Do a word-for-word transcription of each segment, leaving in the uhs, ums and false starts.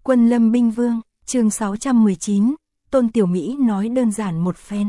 Quân Lâm Binh Vương, chương sáu trăm mười chín, Tôn Tiểu Mỹ nói đơn giản một phen.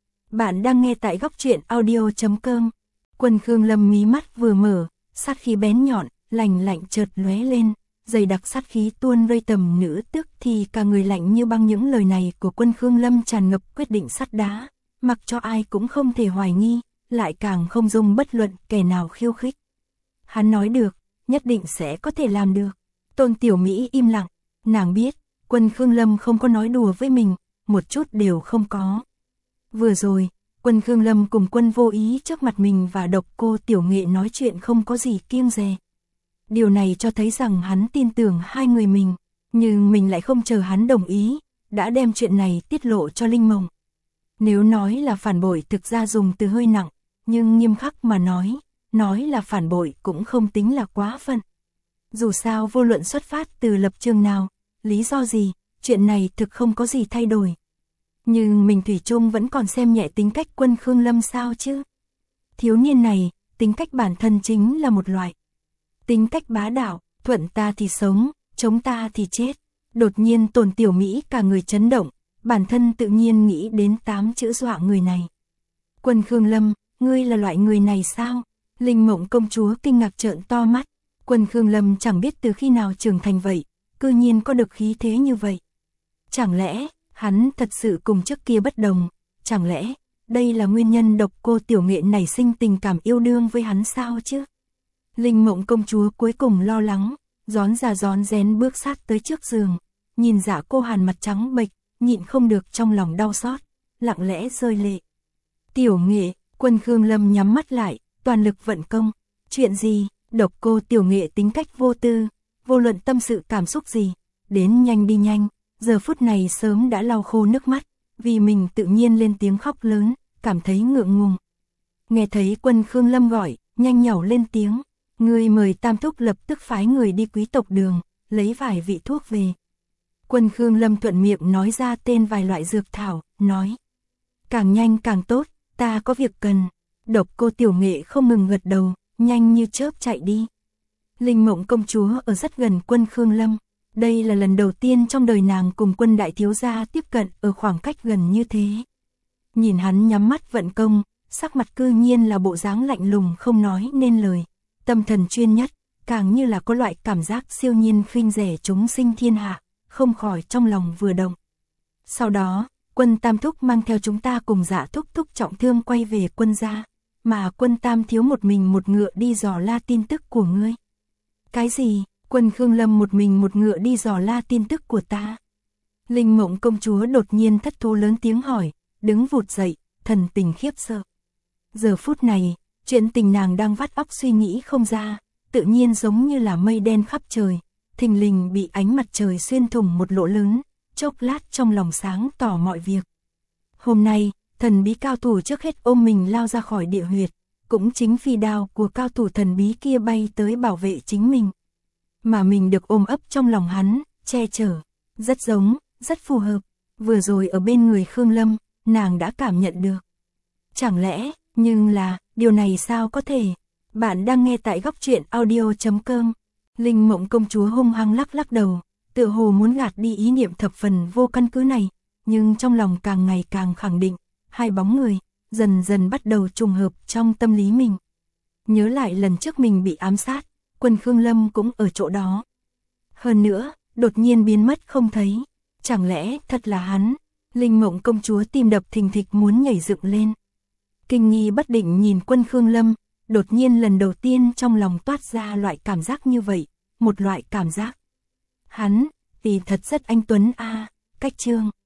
Bạn đang nghe tại góc truyện audio chấm com. Quân Khương Lâm mí mắt vừa mở, sát khí bén nhọn, lạnh lạnh chợt lóe lên, dày đặc sát khí tuôn rơi tầm nữ tức thì cả người lạnh như băng. Những lời này của Quân Khương Lâm tràn ngập quyết định sắt đá, mặc cho ai cũng không thể hoài nghi, lại càng không dung bất luận kẻ nào khiêu khích. Hắn nói được, nhất định sẽ có thể làm được. Tôn Tiểu Mỹ im lặng, nàng biết, Quân Khương Lâm không có nói đùa với mình, một chút đều không có. Vừa rồi, Quân Khương Lâm cùng Quân Vô Ý trước mặt mình và Độc Cô Tiểu Nghệ nói chuyện không có gì kiêng dè. Điều này cho thấy rằng hắn tin tưởng hai người mình, nhưng mình lại không chờ hắn đồng ý, đã đem chuyện này tiết lộ cho Linh Mộng. Nếu nói là phản bội thực ra dùng từ hơi nặng, nhưng nghiêm khắc mà nói, nói là phản bội cũng không tính là quá phận. Dù sao vô luận xuất phát từ lập trường nào, lý do gì, chuyện này thực không có gì thay đổi. Nhưng mình thủy chung vẫn còn xem nhẹ tính cách Quân Khương Lâm sao chứ. Thiếu niên này, tính cách bản thân chính là một loại. Tính cách bá đạo, thuận ta thì sống, chống ta thì chết. Đột nhiên Tôn Tiểu Mỹ cả người chấn động, bản thân tự nhiên nghĩ đến tám chữ dọa người này. Quân Khương Lâm, ngươi là loại người này sao? Linh Mộng công chúa kinh ngạc trợn to mắt. Quân Khương Lâm chẳng biết từ khi nào trưởng thành vậy, cư nhiên có được khí thế như vậy. Chẳng lẽ, hắn thật sự cùng trước kia bất đồng, chẳng lẽ, đây là nguyên nhân Độc Cô Tiểu Nghệ nảy sinh tình cảm yêu đương với hắn sao chứ? Linh Mộng công chúa cuối cùng lo lắng, rón ra rón rén bước sát tới trước giường, nhìn Dạ Cô Hàn mặt trắng bệch, nhịn không được trong lòng đau xót, lặng lẽ rơi lệ. Tiểu Nghệ, Quân Khương Lâm nhắm mắt lại, toàn lực vận công. Chuyện gì? Độc Cô Tiểu Nghệ tính cách vô tư, vô luận tâm sự cảm xúc gì, đến nhanh đi nhanh, giờ phút này sớm đã lau khô nước mắt, vì mình tự nhiên lên tiếng khóc lớn, cảm thấy ngượng ngùng. Nghe thấy Quân Khương Lâm gọi, nhanh nhảu lên tiếng, người mời Tam Thúc lập tức phái người đi quý tộc đường, lấy vài vị thuốc về. Quân Khương Lâm thuận miệng nói ra tên vài loại dược thảo, nói, càng nhanh càng tốt, ta có việc cần. Độc Cô Tiểu Nghệ không ngừng gật đầu, nhanh như chớp chạy đi. Linh Mộng công chúa ở rất gần Quân Khương Lâm, đây là lần đầu tiên trong đời nàng cùng Quân đại thiếu gia tiếp cận ở khoảng cách gần như thế. Nhìn hắn nhắm mắt vận công, sắc mặt cư nhiên là bộ dáng lạnh lùng không nói nên lời, tâm thần chuyên nhất, càng như là có loại cảm giác siêu nhiên khinh rẻ chúng sinh thiên hạ, không khỏi trong lòng vừa động. Sau đó, Quân Tam Thúc mang theo chúng ta cùng Dạ Thúc Thúc trọng thương quay về Quân gia, mà Quân Tam thiếu một mình một ngựa đi dò la tin tức của ngươi. Cái gì? Quân Khương Lâm một mình một ngựa đi dò la tin tức của ta? Linh Mộng công chúa đột nhiên thất thố lớn tiếng hỏi, đứng vụt dậy, thần tình khiếp sợ. Giờ phút này, chuyện tình nàng đang vắt óc suy nghĩ không ra, tự nhiên giống như là mây đen khắp trời, thình lình bị ánh mặt trời xuyên thủng một lỗ lớn, chốc lát trong lòng sáng tỏ mọi việc. Hôm nay, thần bí cao thủ trước hết ôm mình lao ra khỏi địa huyệt, cũng chính phi đao của cao thủ thần bí kia bay tới bảo vệ chính mình. Mà mình được ôm ấp trong lòng hắn, che chở, rất giống, rất phù hợp. Vừa rồi ở bên người Khương Lâm, nàng đã cảm nhận được. Chẳng lẽ, nhưng là, điều này sao có thể? Bạn đang nghe tại góc truyện audio chấm com. Linh Mộng công chúa hung hăng lắc lắc đầu, tựa hồ muốn gạt đi ý niệm thập phần vô căn cứ này, nhưng trong lòng càng ngày càng khẳng định, hai bóng người, dần dần bắt đầu trùng hợp trong tâm lý mình. Nhớ lại lần trước mình bị ám sát, Quân Khương Lâm cũng ở chỗ đó. Hơn nữa, đột nhiên biến mất không thấy. Chẳng lẽ thật là hắn? Linh Mộng công chúa tim đập thình thịch muốn nhảy dựng lên. Kinh nghi bất định nhìn Quân Khương Lâm, đột nhiên lần đầu tiên trong lòng toát ra loại cảm giác như vậy, một loại cảm giác. Hắn, thì thật rất anh tuấn a. À, cách chương.